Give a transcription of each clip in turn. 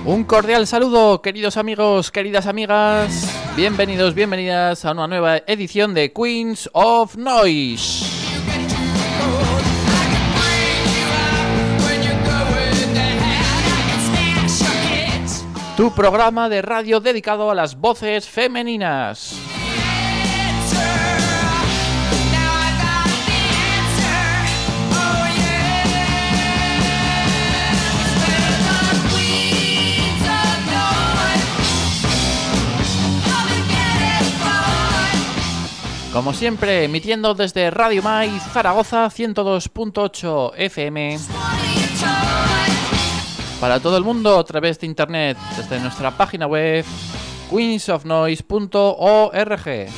Un cordial saludo, queridos amigos, queridas amigas. Bienvenidos, bienvenidas a una nueva edición de Queens of Noise. Tu programa de radio dedicado a las voces femeninas. Como siempre, emitiendo desde Radio Mai Zaragoza 102.8 FM para todo el mundo a través de internet, desde nuestra página web queensofnoise.org.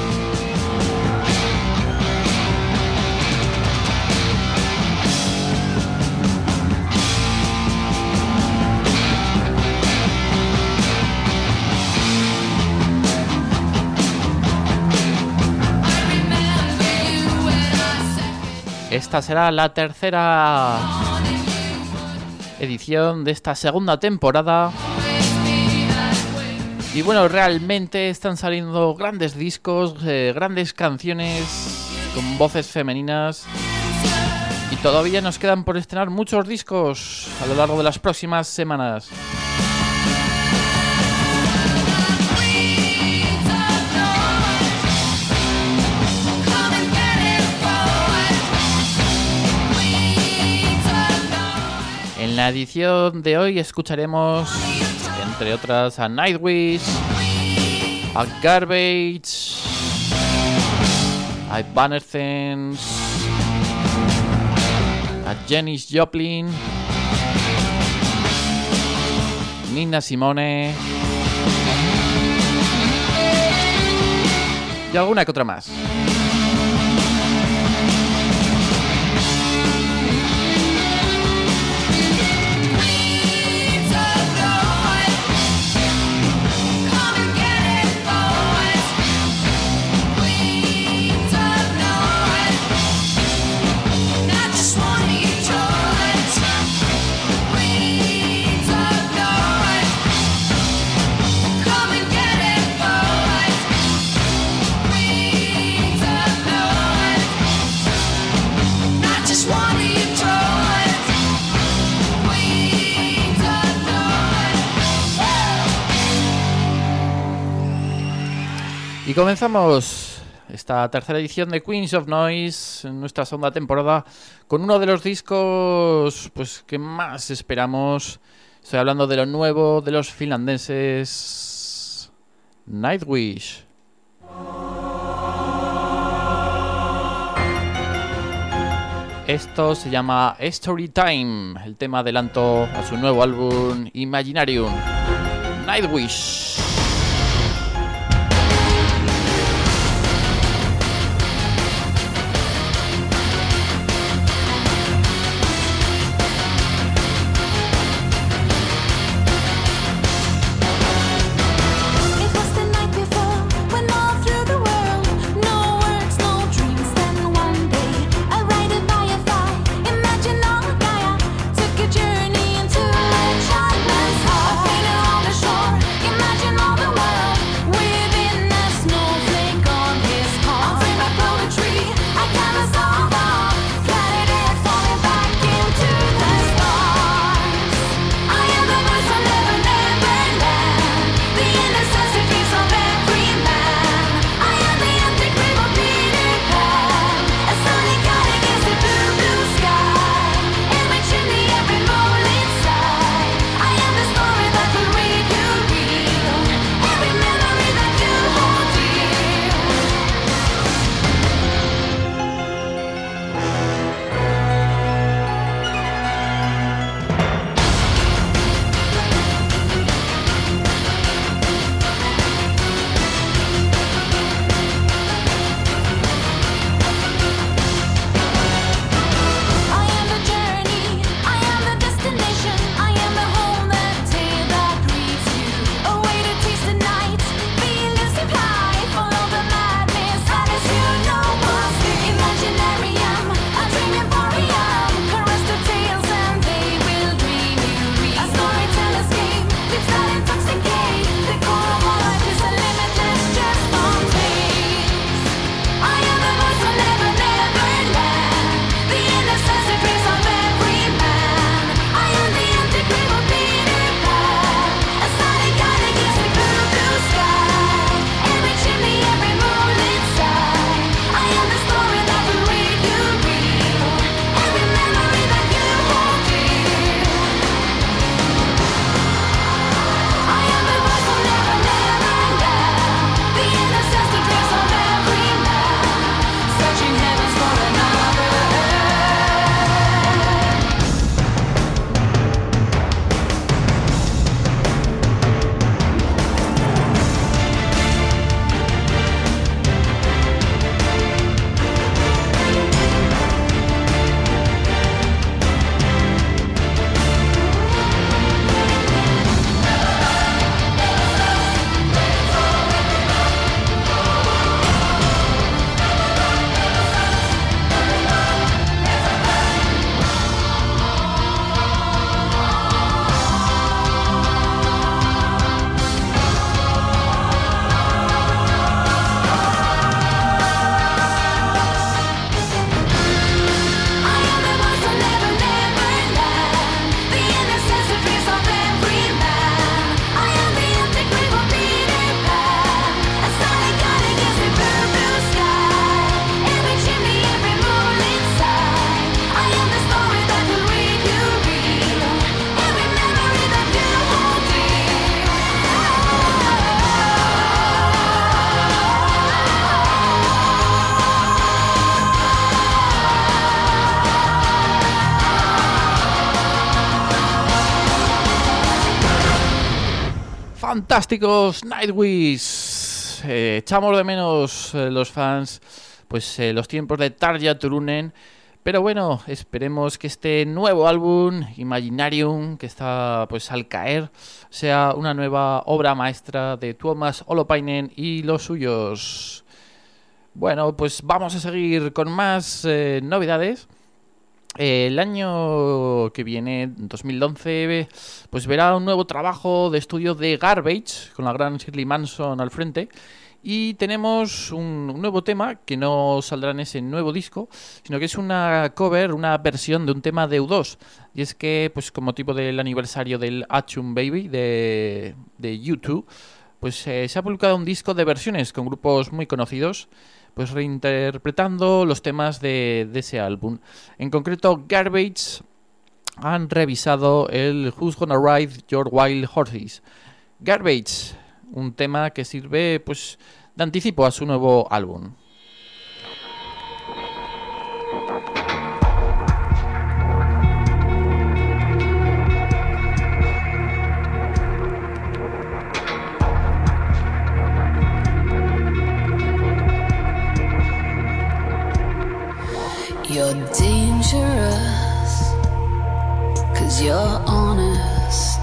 Esta será la tercera edición de esta segunda temporada. Y bueno, realmente están saliendo grandes discos, grandes canciones con voces femeninas. Y todavía nos quedan por estrenar muchos discos a lo largo de las próximas semanas. En la edición de hoy escucharemos, entre otras, a Nightwish, a Garbage, a Evanescence, a Janis Joplin, Nina Simone y alguna que otra más. Y comenzamos esta tercera edición de Queens of Noise, en nuestra segunda temporada, con uno de los discos pues que más esperamos. Estoy hablando de lo nuevo de los finlandeses Nightwish. Esto se llama Story Time, el tema adelanto a su nuevo álbum Imaginarium. Nightwish. Imagine fantásticos Nightwish. Echamos de menos los fans pues los tiempos de Tarja Turunen. Pero bueno, esperemos que este nuevo álbum, Imaginarium, que está pues al caer, sea una nueva obra maestra de Tuomas Holopainen y los suyos. Bueno, pues vamos a seguir con más novedades. El año que viene, 2011, pues verá un nuevo trabajo de estudio de Garbage, con la gran Shirley Manson al frente. Y tenemos un nuevo tema que no saldrá en ese nuevo disco, sino que es una cover, una versión de un tema de U2. Y es que, pues con motivo del aniversario del Achtung Baby de U2, pues se ha publicado un disco de versiones con grupos muy conocidos, pues reinterpretando los temas de ese álbum. En concreto, Garbage han revisado el Who's Gonna Ride Your Wild Horses. Garbage, un tema que sirve pues de anticipo a su nuevo álbum. You're dangerous, 'cause you're honest.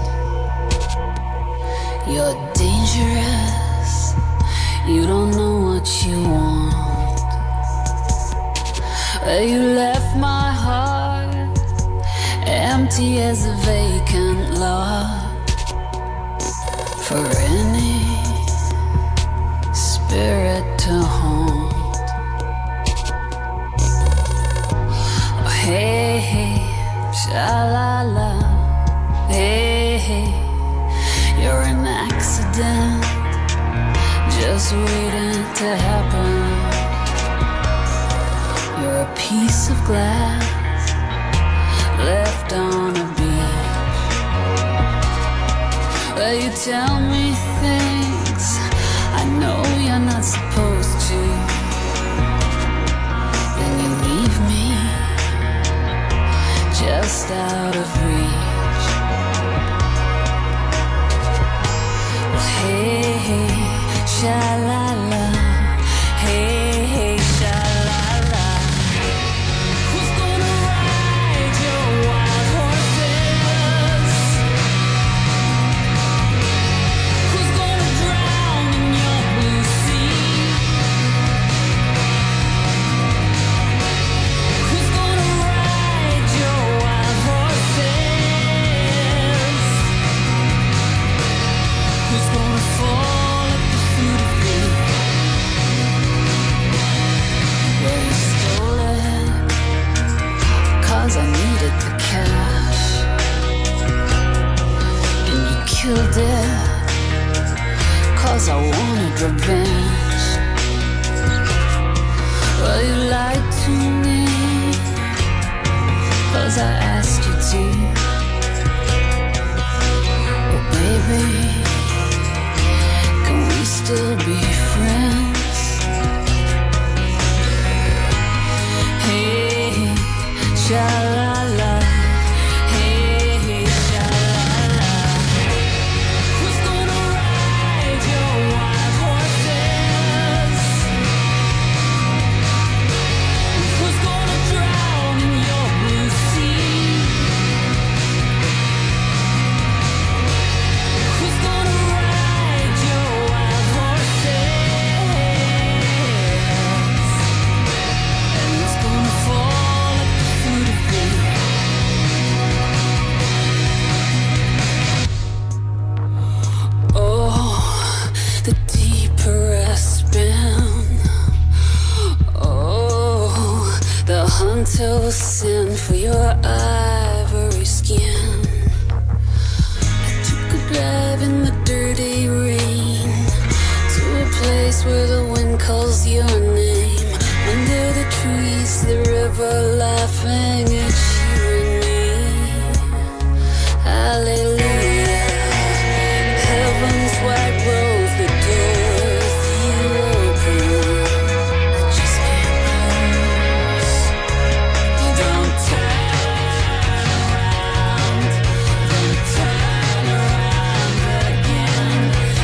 You're dangerous, you don't know what you want. Well, you left my heart empty as a vacant lot for any spirit to haunt. Hey, hey, sha-la-la. Hey, hey, you're an accident, just waiting to happen. You're a piece of glass left on a beach. Well, you tell me things I know you're not supposed to. Then you leave me just out of reach. Well, hey, hey, sha-la-la. Hey, hey, sha-la-la. Who's gonna ride your wild horses? Who's gonna drown in your blue sea? Who's gonna ride your wild horses? Who's gonna fall at the foot of you? Well, you stole it 'cause I needed the cash, and you killed it 'cause I wanted revenge. Well, you lied to me 'cause I asked you to. Oh baby, can we still be friends? Hey, sha-la-la. Hey, hey, sha-la-la. Who's gonna ride your wild horses? Who's gonna drown in your blue sea? Who's gonna ride your wild horses? And who's gonna fall at the foot of you? Oh, the deeper I spin. Oh, the hunter will send for your ivory skin. I took a drive in the dirty rain to a place where the wind calls your name. Under the trees, the river laughing at you and me. Hallelujah. Heaven's white rose, the doors you open. I just can't close. Don't turn around again.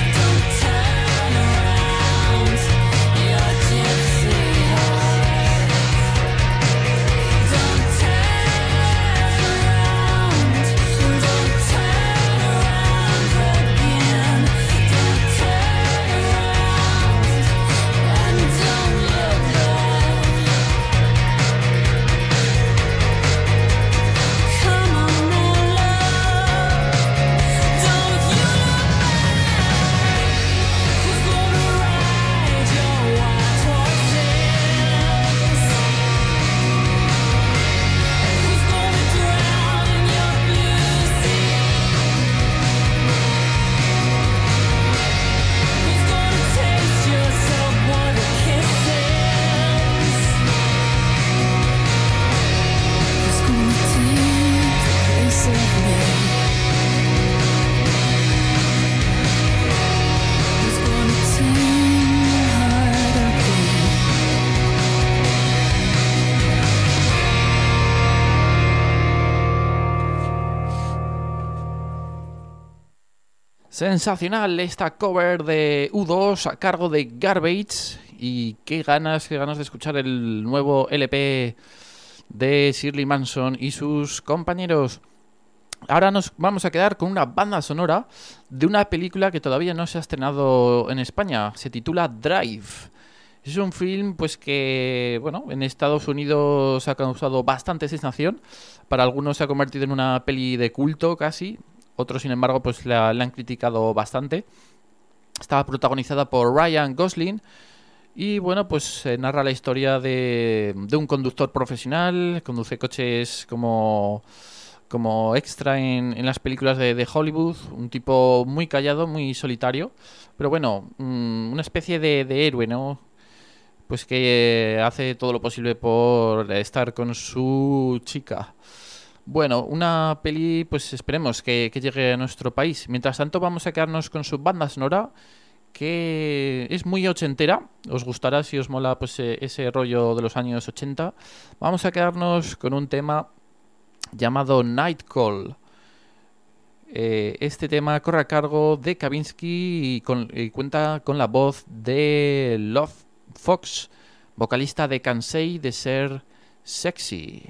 Sensacional esta cover de U2 a cargo de Garbage. Y qué ganas de escuchar el nuevo LP de Shirley Manson y sus compañeros. Ahora nos vamos a quedar con una banda sonora de una película que todavía no se ha estrenado en España. Se titula Drive. Es un film pues que, bueno, en Estados Unidos ha causado bastante sensación. Para algunos se ha convertido en una peli de culto casi. Otros, sin embargo, pues la han criticado bastante. Estaba protagonizada por Ryan Gosling. Y bueno, pues narra la historia de un conductor profesional. Conduce coches como extra en las películas de Hollywood. Un tipo muy callado, muy solitario. Pero bueno, una especie de héroe, ¿no? Pues que hace todo lo posible por estar con su chica. Bueno, una peli, pues esperemos que llegue a nuestro país. Mientras tanto, vamos a quedarnos con su banda sonora, que es muy ochentera. Os gustará si os mola pues ese rollo de los años 80. Vamos a quedarnos con un tema llamado Night Call. Este tema corre a cargo de Kavinsky y cuenta con la voz de Love Fox, vocalista de Cansei de ser sexy.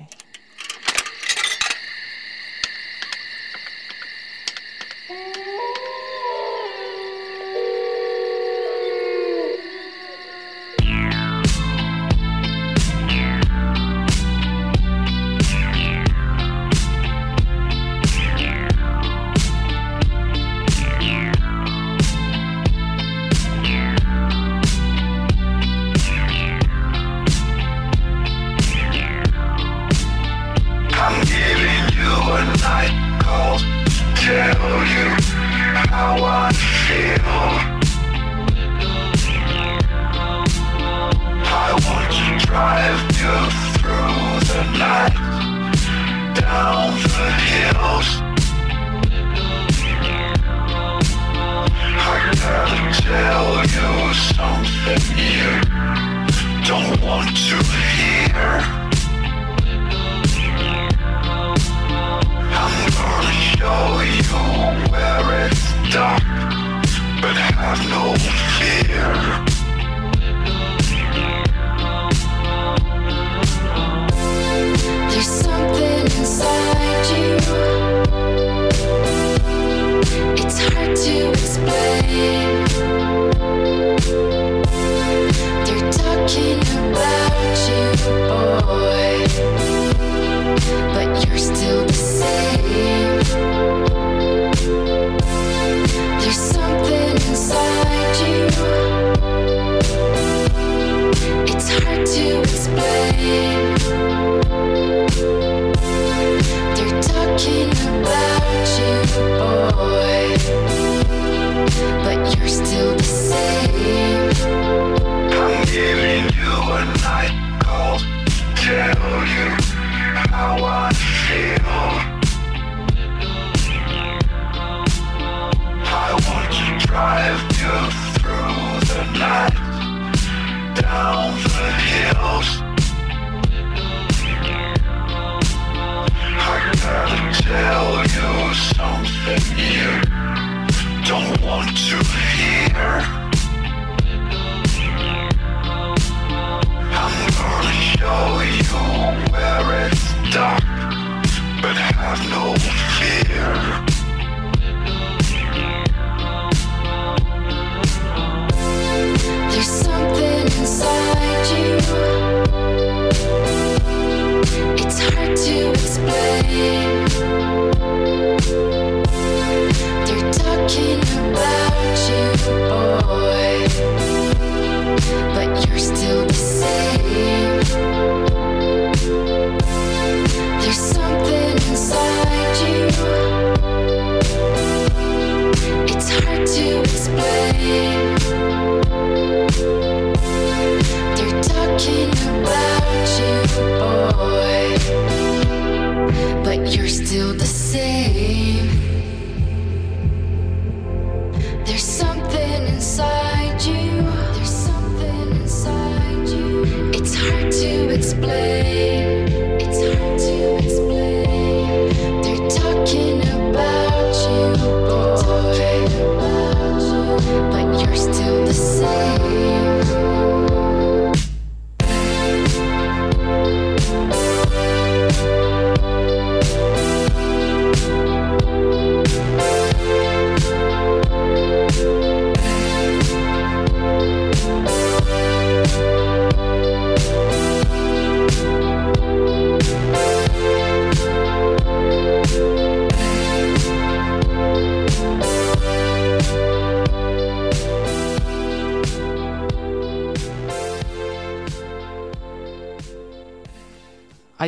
They're talking about you, boy.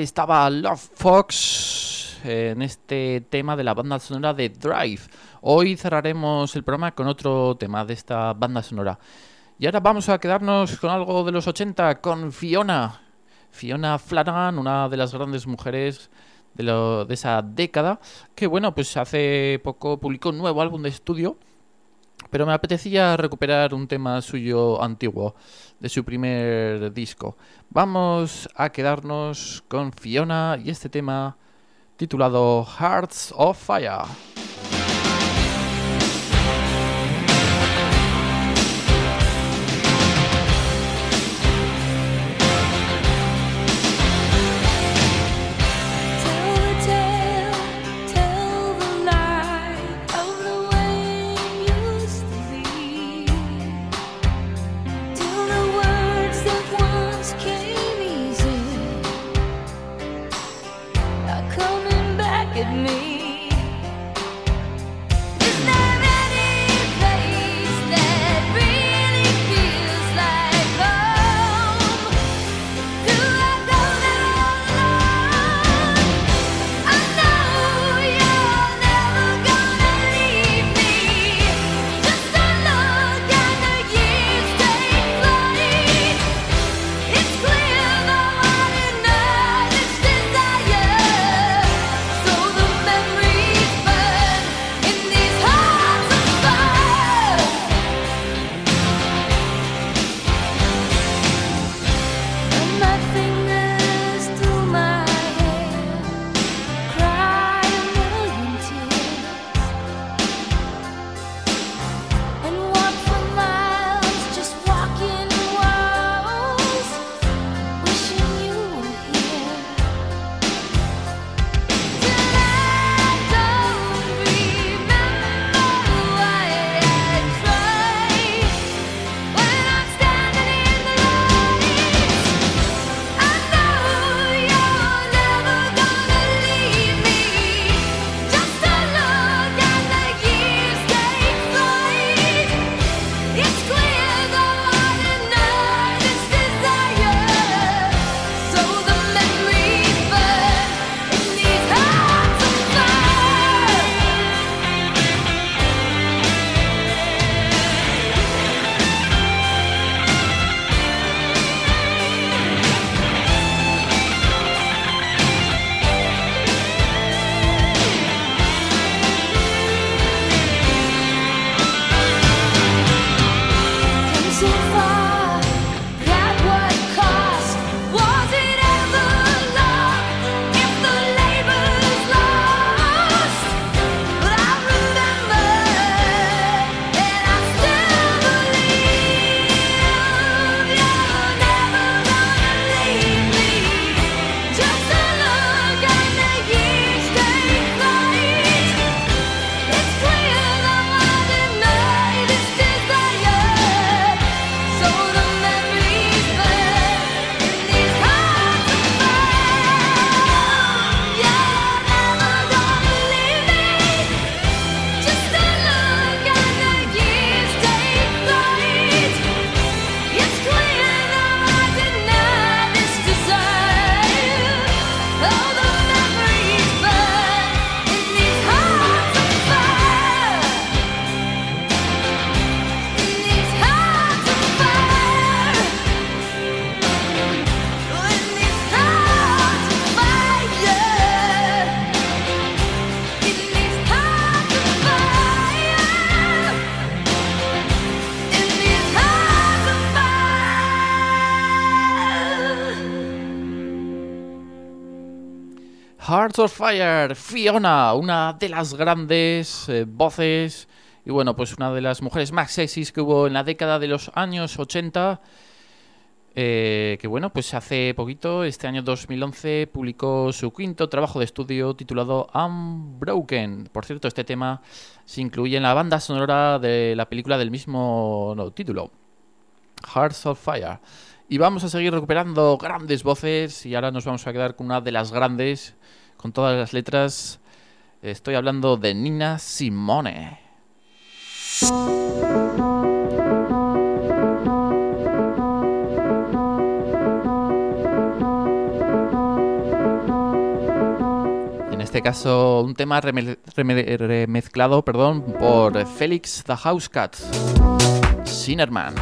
estaba Love Fox en este tema de la banda sonora de Drive. Hoy cerraremos el programa con otro tema de esta banda sonora. Y ahora vamos a quedarnos con algo de los 80, con Fiona Flanagan, una de las grandes mujeres de esa década, que bueno, pues hace poco publicó un nuevo álbum de estudio, pero me apetecía recuperar un tema suyo antiguo, de su primer disco. Vamos a quedarnos con Fiona y este tema titulado Hearts of Fire. Hearts of Fire, Fiona, una de las grandes voces y bueno, pues una de las mujeres más sexys que hubo en la década de los años 80, que bueno, pues hace poquito, este año 2011, publicó su quinto trabajo de estudio titulado Unbroken. Por cierto, este tema se incluye en la banda sonora de la película del mismo título, Hearts of Fire. Y vamos a seguir recuperando grandes voces y ahora nos vamos a quedar con una de las grandes, con todas las letras. Estoy hablando de Nina Simone. este caso un tema remezclado, por Felix the Housecat, Sinnerman.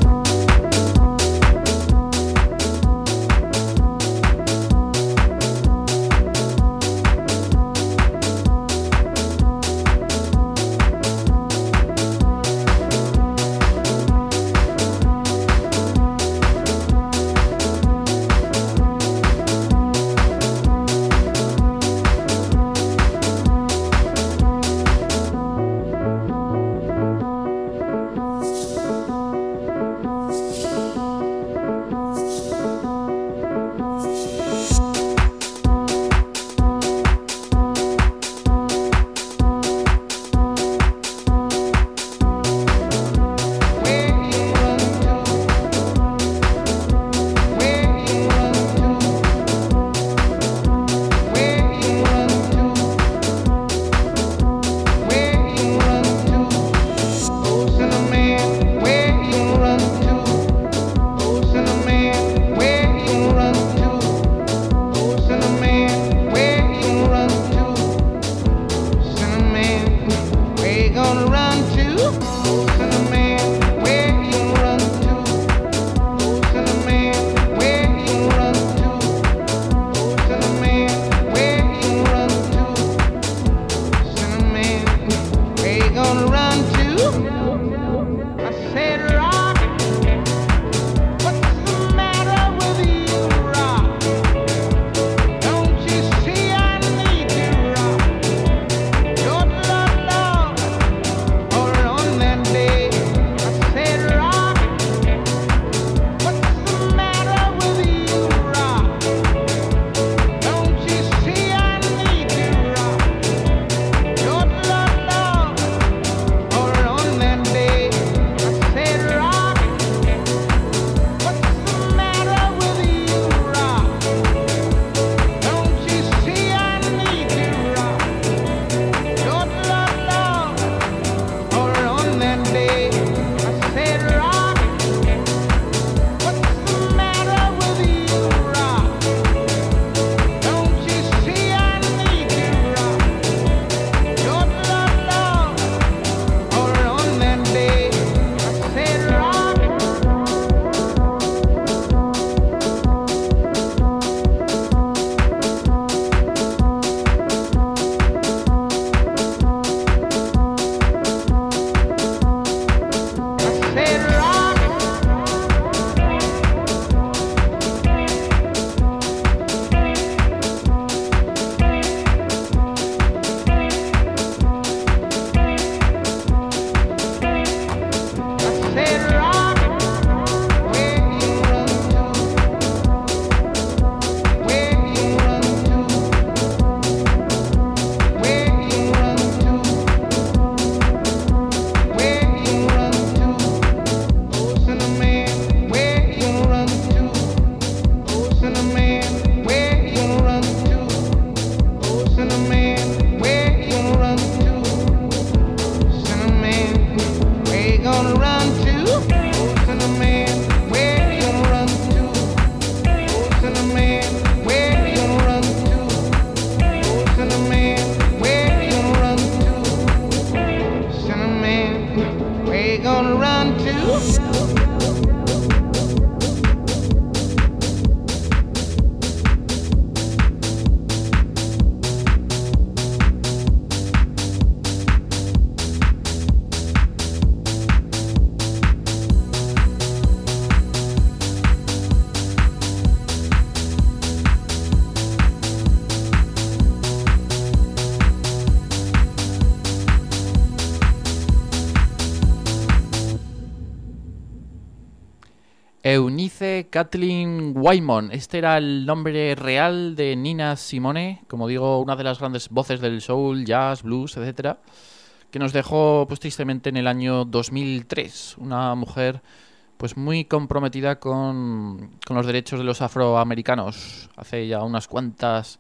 Eunice Kathleen Waymon. Este era el nombre real de Nina Simone, como digo, una de las grandes voces del soul, jazz, blues, etcétera, que nos dejó pues tristemente en el año 2003. Una mujer pues muy comprometida con los derechos de los afroamericanos hace ya unas cuantas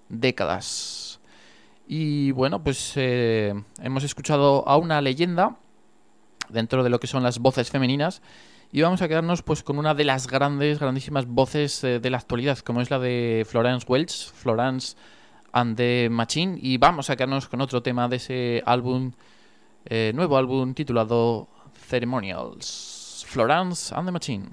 décadas. Y bueno, pues hemos escuchado a una leyenda dentro de lo que son las voces femeninas. Y vamos a quedarnos pues con una de las grandísimas voces de la actualidad, como es la de Florence Welch, Florence and the Machine, y vamos a quedarnos con otro tema de ese álbum, nuevo álbum titulado Ceremonials, Florence and the Machine.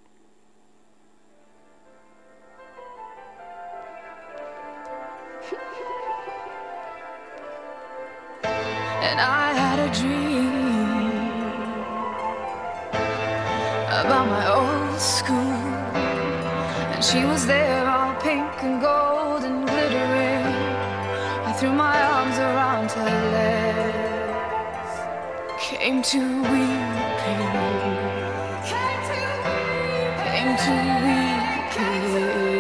And I had a dream about my old school, and she was there all pink and gold and glittering. I threw my arms around her legs, came to weeping, came to weeping.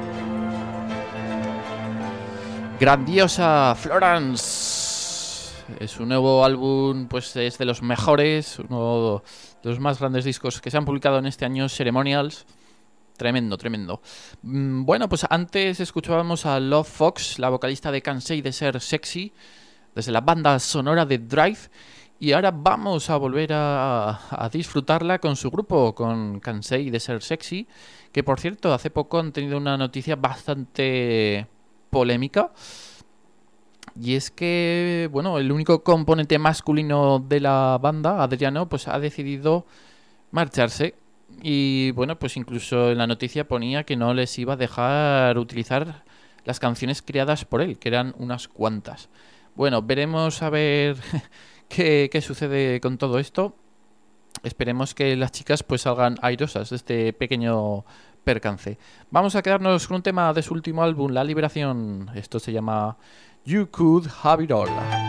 Grandiosa Florence Su nuevo álbum pues es de los mejores, uno de los más grandes discos que se han publicado en este año, Ceremonials. Tremendo, tremendo. Bueno, pues antes escuchábamos a Love Fox, la vocalista de Cansei de Ser Sexy, desde la banda sonora de Drive. Y ahora vamos a volver a disfrutarla con su grupo, con Cansei de Ser Sexy, que por cierto hace poco han tenido una noticia bastante polémica. Y es que, bueno, el único componente masculino de la banda, Adriano, pues ha decidido marcharse. Y bueno, pues incluso en la noticia ponía que no les iba a dejar utilizar las canciones creadas por él, que eran unas cuantas. Bueno, veremos a ver qué sucede con todo esto. Esperemos que las chicas pues salgan airosas de este pequeño percance. Vamos a quedarnos con un tema de su último álbum, La Liberación. Esto se llama You Could Have It All.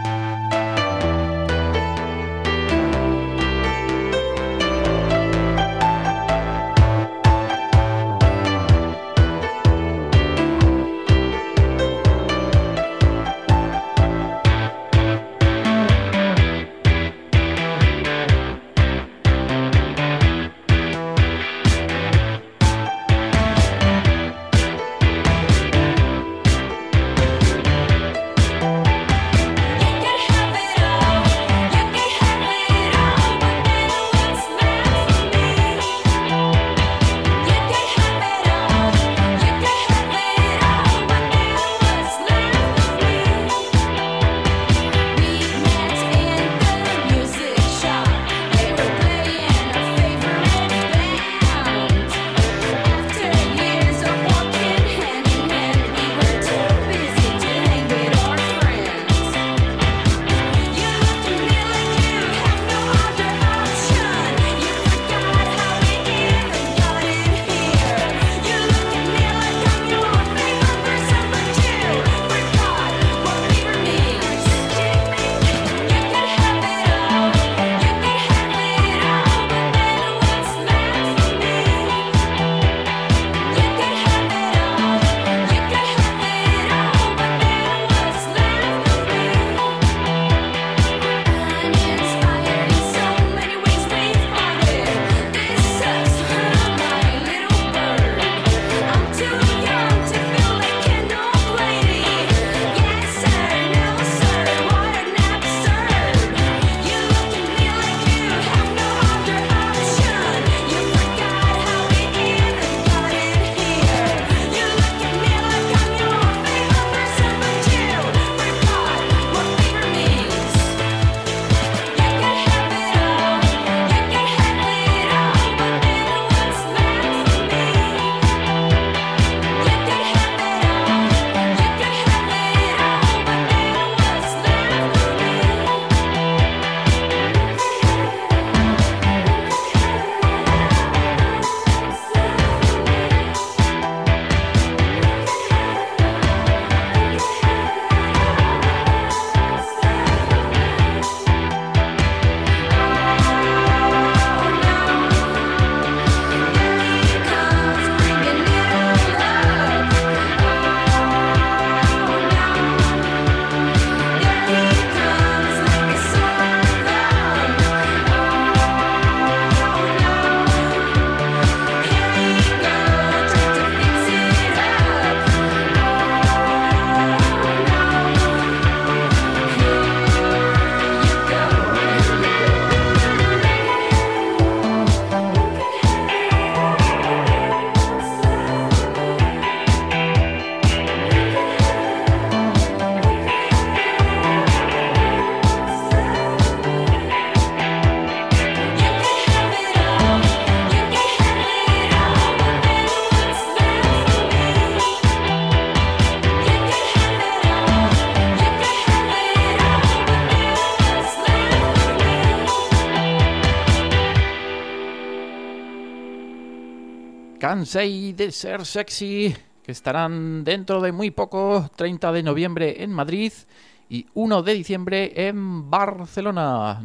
Cansei de Ser Sexy, que estarán dentro de muy poco, 30 de noviembre en Madrid y 1 de diciembre en Barcelona.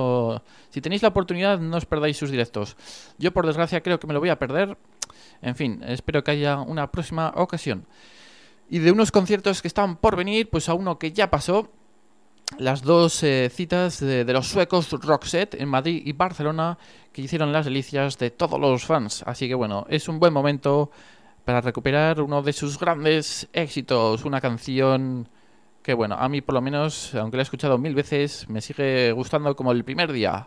Si tenéis la oportunidad, no os perdáis sus directos. Yo, por desgracia, creo que me lo voy a perder. En fin, espero que haya una próxima ocasión. Y de unos conciertos que están por venir, pues a uno que ya pasó. las dos citas de los suecos Roxette en Madrid y Barcelona, que hicieron las delicias de todos los fans. Así que bueno, es un buen momento para recuperar uno de sus grandes éxitos, una canción que bueno, a mí por lo menos, aunque la he escuchado 1000 veces, me sigue gustando como el primer día.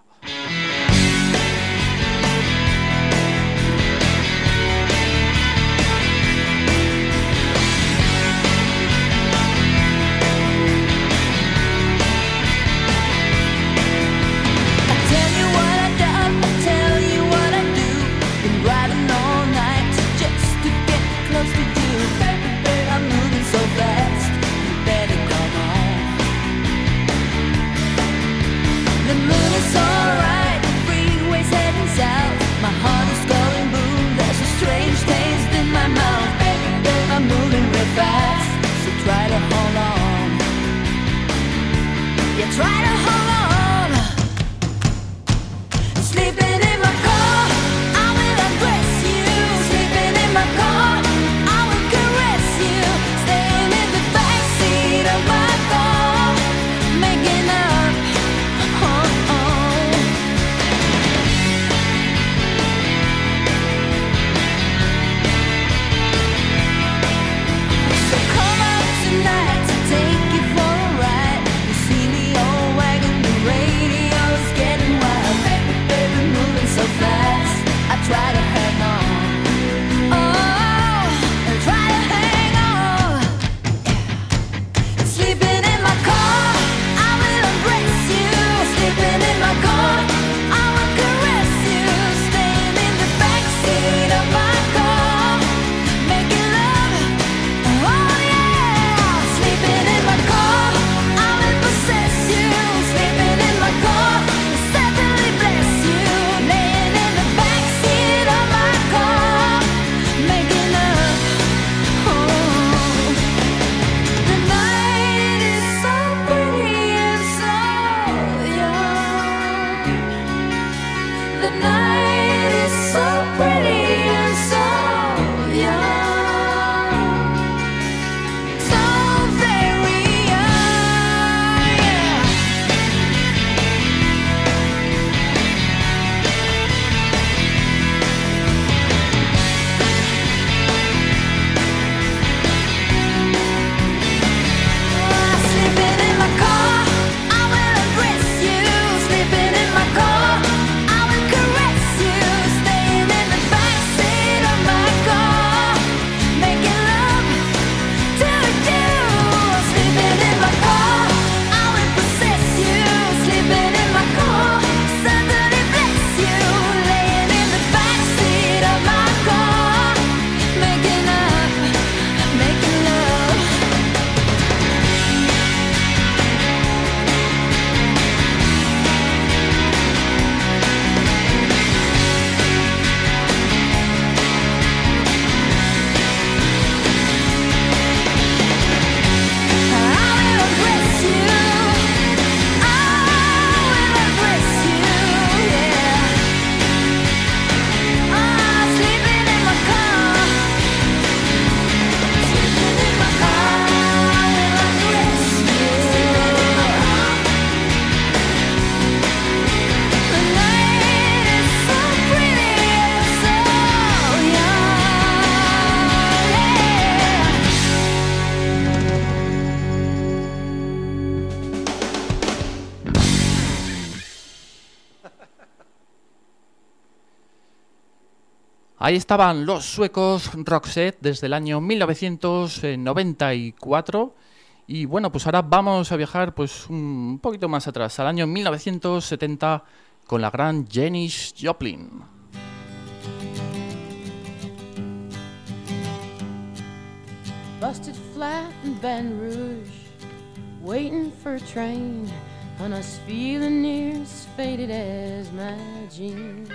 Ahí estaban los suecos Roxette desde el año 1994. Y bueno, pues ahora vamos a viajar pues un poquito más atrás, al año 1970, con la gran Janis Joplin. Busted flat in Baton Rouge, waiting for a train, and I was feeling near as faded as my jeans.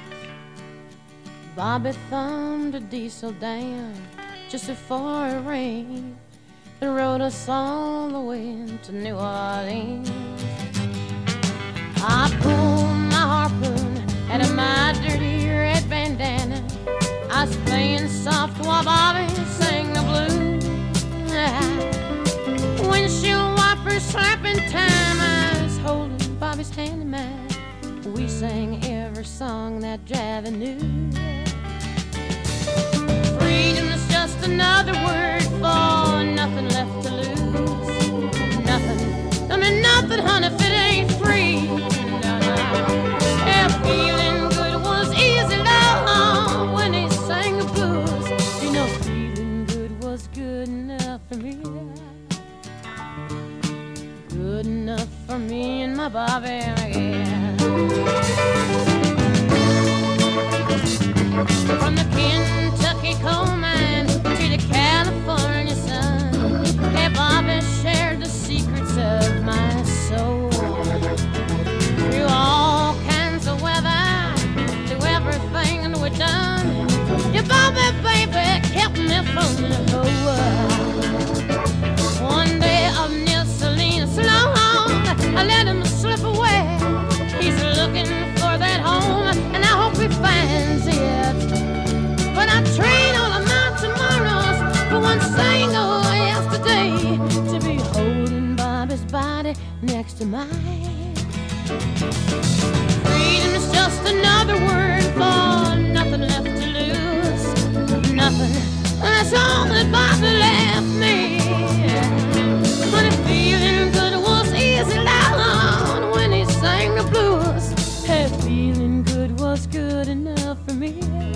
Bobby thumbed a diesel down just before it rained and rode us all the way to New Orleans. I pulled my harpoon out of my dirty red bandana. I was playing soft while Bobby sang the blues. Windshield wipers slapping time. we sang every song that Javi knew. Freedom is just another word for nothing left to lose. Nothing, I mean nothing, honey, if it ain't free. No, no. Yeah, feeling good was easy, love, when he sang the blues. You know, feeling good was good enough for me. Good enough for me and my Bobby, yeah. From the Kentucky coal mine to the California sun, hey, Bobby shared the secrets of my soul. Through all kinds of weather, through everything we've done, your Bobby, baby, kept me from the cold. One day up near Salinas, long, I let him slip away. He's looking for that home, and I hope he finds it. But I trade all of my tomorrows for one single yesterday, to be holding Bobby's body next to mine. Freedom is just another word for nothing left to lose. Nothing, that's all that Bobby left me. But if feeling good was easy, loud when he sang the blues, hey, feeling good was good enough for me.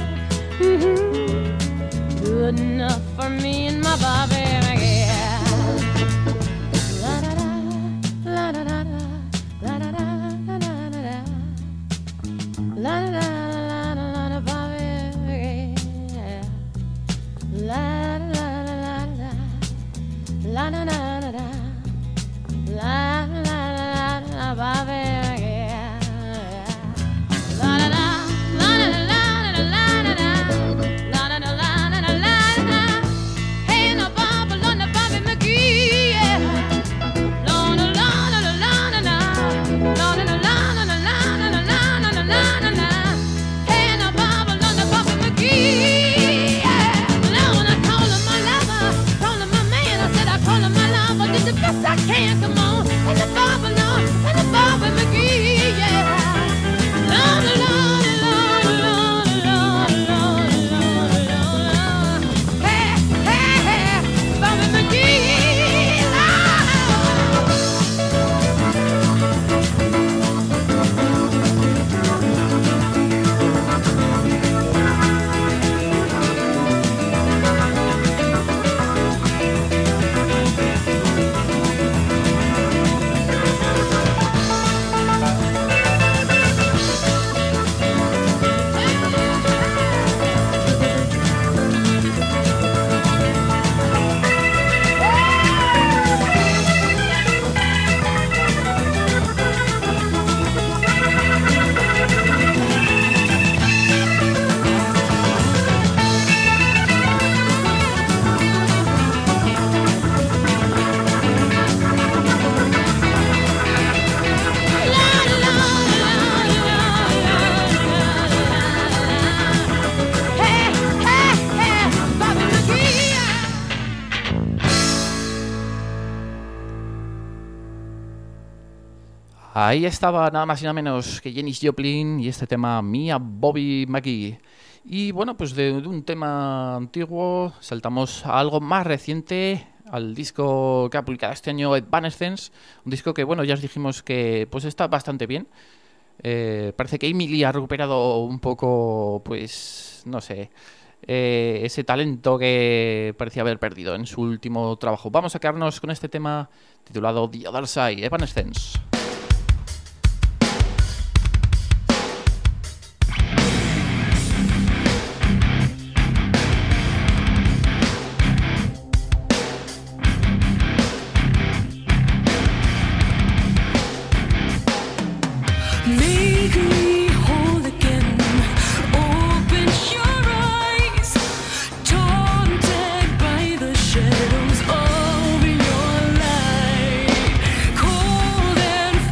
Mm-hmm. Good enough for me and my Bobby, yeah. La da da, la da da da, la da da da da da, la da da la da Bobby, yeah. La da da la da, la da da da, la da da Bobby, yeah. La da da, la da da. I can't, come on, and the Bobby, no, and the Bobby McGee, yeah. Lord, Lord, Lord, Lord, Lord, Lord, Lord, Lord. Hey, hey, hey, Bobby McGee, Ahí estaba nada más y nada menos que Janis Joplin y este tema Mia Bobby McGee. Y bueno, pues de un tema antiguo saltamos a algo más reciente, al disco que ha publicado este año Evanescence, un disco que, bueno, ya os dijimos que pues está bastante bien. Parece que Emily ha recuperado un poco, pues, no sé, ese talento que parecía haber perdido en su último trabajo. Vamos a quedarnos con este tema titulado The Other Side, Evanescence. Shadows of your light, cold and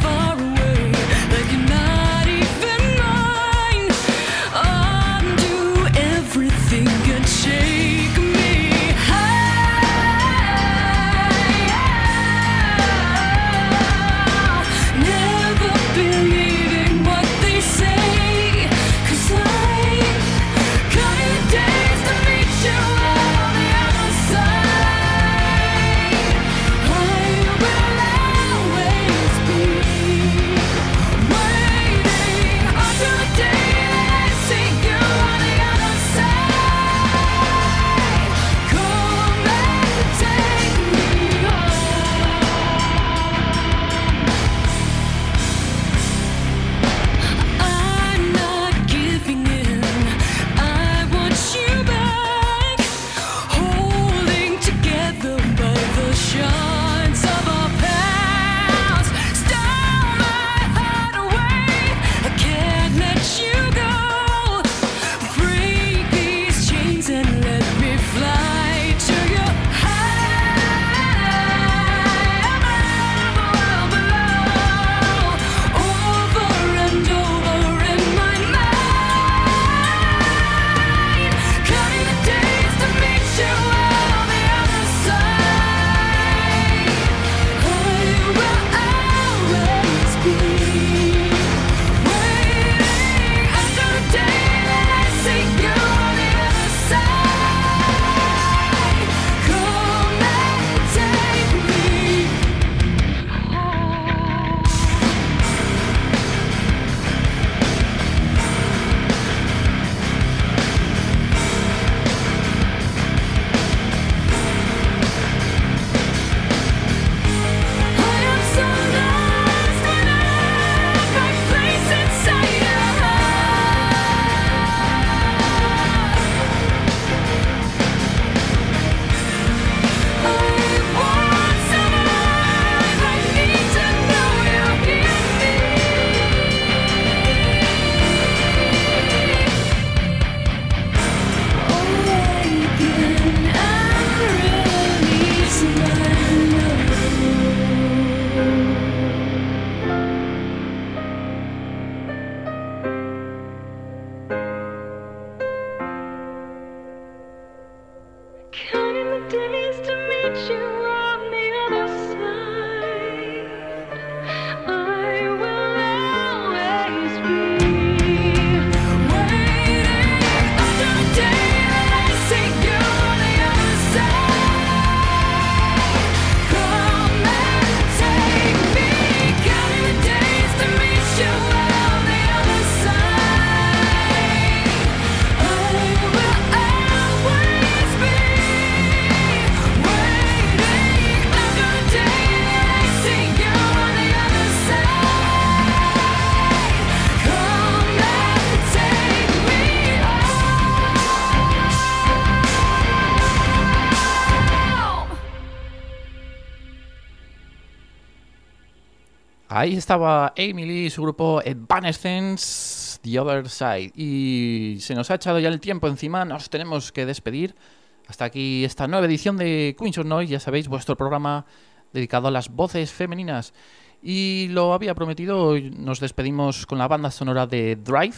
Ahí estaba Emily y su grupo Evanescence, The Other Side. Y se nos ha echado ya el tiempo encima, nos tenemos que despedir. Hasta aquí esta nueva edición de Queens of Noise, ya sabéis, vuestro programa dedicado a las voces femeninas. Y lo había prometido, nos despedimos con la banda sonora de Drive.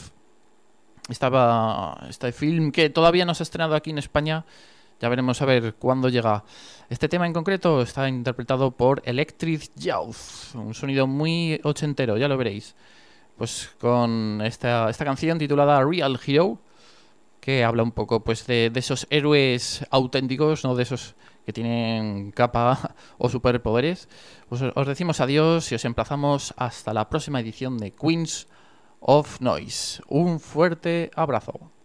Este film que todavía no se ha estrenado aquí en España. Ya veremos a ver cuándo llega. Este tema en concreto está interpretado por Electric Youth, un sonido muy ochentero, ya lo veréis. Pues con esta canción titulada Real Hero, que habla un poco pues de esos héroes auténticos, no de esos que tienen capa o superpoderes. Pues os decimos adiós y os emplazamos hasta la próxima edición de Queens of Noise. Un fuerte abrazo.